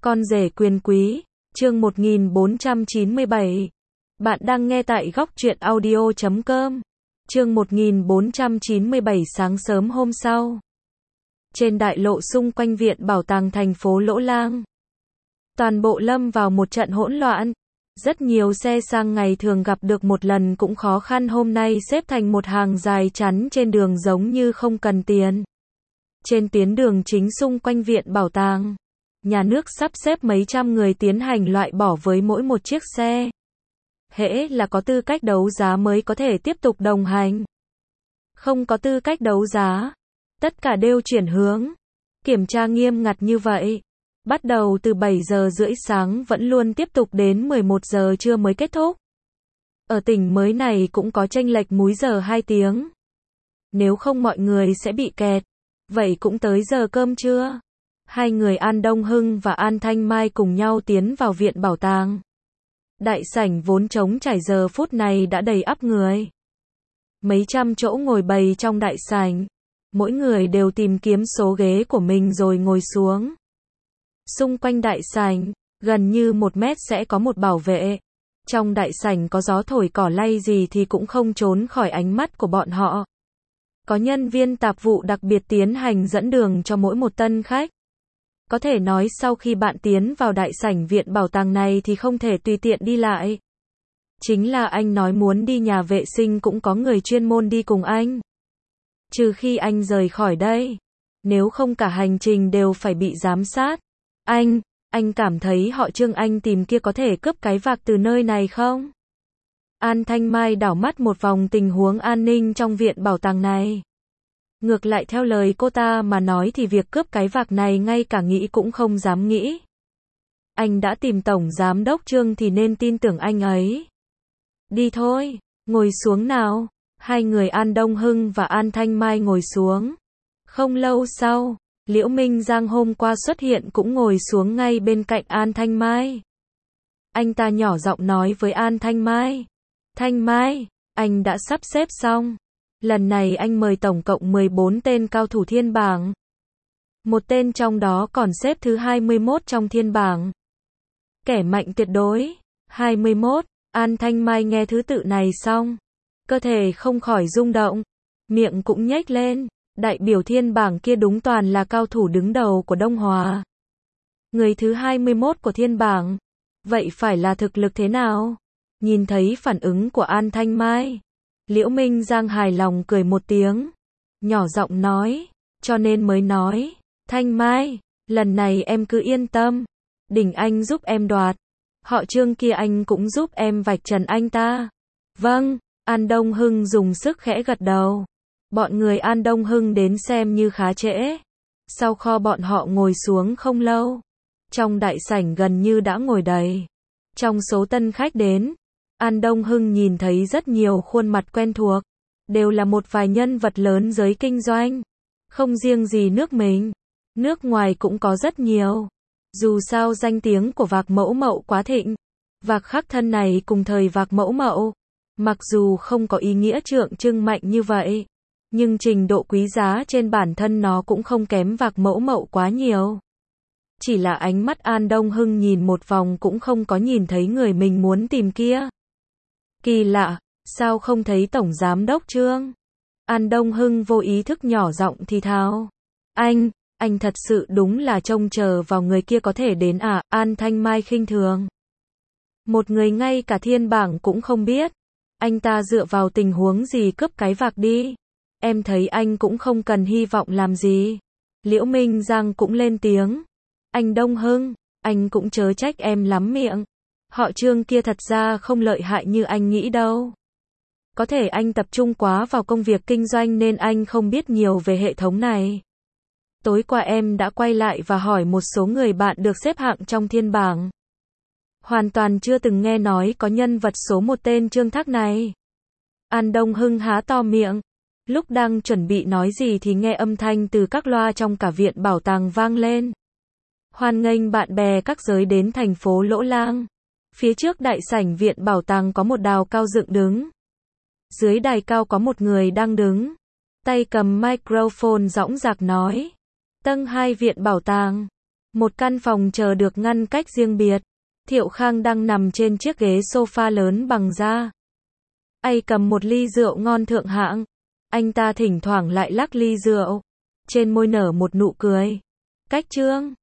Con rể quyền quý, chương 1497. Bạn đang nghe tại góc truyện audio.com. Chương 1497 sáng sớm hôm sau. Trên đại lộ xung quanh viện bảo tàng thành phố Lỗ Lang, toàn bộ lâm vào một trận hỗn loạn. Rất nhiều xe sang ngày thường gặp được một lần cũng khó khăn hôm nay xếp thành một hàng dài chắn trên đường giống như không cần tiền. Trên tuyến đường chính xung quanh viện bảo tàng, nhà nước sắp xếp mấy trăm người tiến hành loại bỏ với mỗi một chiếc xe. Hễ là có tư cách đấu giá mới có thể tiếp tục đồng hành. Không có tư cách đấu giá, tất cả đều chuyển hướng. Kiểm tra nghiêm ngặt như vậy, bắt đầu từ 7 giờ rưỡi sáng vẫn luôn tiếp tục đến 11 giờ trưa mới kết thúc. Ở tỉnh mới này cũng có chênh lệch múi giờ 2 tiếng. Nếu không mọi người sẽ bị kẹt. Vậy cũng tới giờ cơm trưa. Hai người An Đông Hưng và An Thanh Mai cùng nhau tiến vào viện bảo tàng. Đại sảnh vốn trống trải giờ phút này đã đầy ắp người. Mấy trăm chỗ ngồi bày trong đại sảnh. Mỗi người đều tìm kiếm số ghế của mình rồi ngồi xuống. Xung quanh đại sảnh, gần như 1 mét sẽ có một bảo vệ. Trong đại sảnh có gió thổi cỏ lay gì thì cũng không trốn khỏi ánh mắt của bọn họ. Có nhân viên tạp vụ đặc biệt tiến hành dẫn đường cho mỗi một tân khách. Có thể nói sau khi bạn tiến vào đại sảnh viện bảo tàng này thì không thể tùy tiện đi lại. Chính là anh nói muốn đi nhà vệ sinh cũng có người chuyên môn đi cùng anh. Trừ khi anh rời khỏi đây. Nếu không cả hành trình đều phải bị giám sát. Anh cảm thấy họ Trương anh tìm kia có thể cướp cái vạc từ nơi này không? An Thanh Mai đảo mắt một vòng tình huống an ninh trong viện bảo tàng này. Ngược lại theo lời cô ta mà nói thì việc cướp cái vạc này ngay cả nghĩ cũng không dám nghĩ. Anh đã tìm Tổng Giám đốc Trương thì nên tin tưởng anh ấy. Đi thôi, ngồi xuống nào. Hai người An Đông Hưng và An Thanh Mai ngồi xuống. Không lâu sau, Liễu Minh Giang hôm qua xuất hiện cũng ngồi xuống ngay bên cạnh An Thanh Mai. Anh ta nhỏ giọng nói với An Thanh Mai. Thanh Mai, anh đã sắp xếp xong. Lần này anh mời tổng cộng 14 tên cao thủ thiên bảng. Một tên trong đó còn xếp thứ 21 trong thiên bảng. Kẻ mạnh tuyệt đối. 21, An Thanh Mai nghe thứ tự này xong. Cơ thể không khỏi rung động. Miệng cũng nhếch lên. Đại biểu thiên bảng kia đúng toàn là cao thủ đứng đầu của Đông Hòa. Người thứ 21 của thiên bảng. Vậy phải là thực lực thế nào? Nhìn thấy phản ứng của An Thanh Mai, Liễu Minh Giang hài lòng cười một tiếng, nhỏ giọng nói, cho nên mới nói, Thanh Mai, lần này em cứ yên tâm, đỉnh anh giúp em đoạt, họ Trương kia anh cũng giúp em vạch trần anh ta. Vâng, An Đông Hưng dùng sức khẽ gật đầu. Bọn người An Đông Hưng đến xem như khá trễ. Sau kho bọn họ ngồi xuống không lâu, trong đại sảnh gần như đã ngồi đầy. Trong số tân khách đến, An Đông Hưng nhìn thấy rất nhiều khuôn mặt quen thuộc, đều là một vài nhân vật lớn giới kinh doanh. Không riêng gì nước mình, nước ngoài cũng có rất nhiều. Dù sao danh tiếng của Vạc Mẫu Mậu quá thịnh. Vạc Khắc Thân này cùng thời Vạc Mẫu Mậu, mặc dù không có ý nghĩa tượng trưng mạnh như vậy, nhưng trình độ quý giá trên bản thân nó cũng không kém Vạc Mẫu Mậu quá nhiều. Chỉ là ánh mắt An Đông Hưng nhìn một vòng cũng không có nhìn thấy người mình muốn tìm kia. Kỳ lạ, sao không thấy Tổng Giám đốc Trương? An Đông Hưng vô ý thức nhỏ giọng thì thào. Anh thật sự đúng là trông chờ vào người kia có thể đến à? An Thanh Mai khinh thường. Một người ngay cả thiên bảng cũng không biết. Anh ta dựa vào tình huống gì cướp cái vạc đi? Em thấy anh cũng không cần hy vọng làm gì. Liễu Minh Giang cũng lên tiếng. Anh Đông Hưng, anh cũng chớ trách em lắm miệng. Họ Trương kia thật ra không lợi hại như anh nghĩ đâu. Có thể anh tập trung quá vào công việc kinh doanh nên anh không biết nhiều về hệ thống này. Tối qua em đã quay lại và hỏi một số người bạn được xếp hạng trong thiên bảng. Hoàn toàn chưa từng nghe nói có nhân vật số 1 tên Trương Thác này. An Đông Hưng há to miệng. Lúc đang chuẩn bị nói gì thì nghe âm thanh từ các loa trong cả viện bảo tàng vang lên. Hoan nghênh bạn bè các giới đến thành phố Lỗ Lang. Phía trước đại sảnh viện bảo tàng có một đài cao dựng đứng. Dưới đài cao có một người đang đứng. Tay cầm microphone dõng dạc nói. Tầng 2 viện bảo tàng. Một căn phòng chờ được ngăn cách riêng biệt. Thiệu Khang đang nằm trên chiếc ghế sofa lớn bằng da. Anh cầm một ly rượu ngon thượng hạng. Anh ta thỉnh thoảng lại lắc ly rượu. Trên môi nở một nụ cười. Cách Trương